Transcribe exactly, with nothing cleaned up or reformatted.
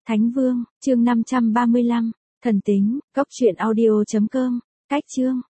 Thánh Vương, chương năm trăm ba mươi lăm, thần tính, cốc truyện audio chấm com, cách chương.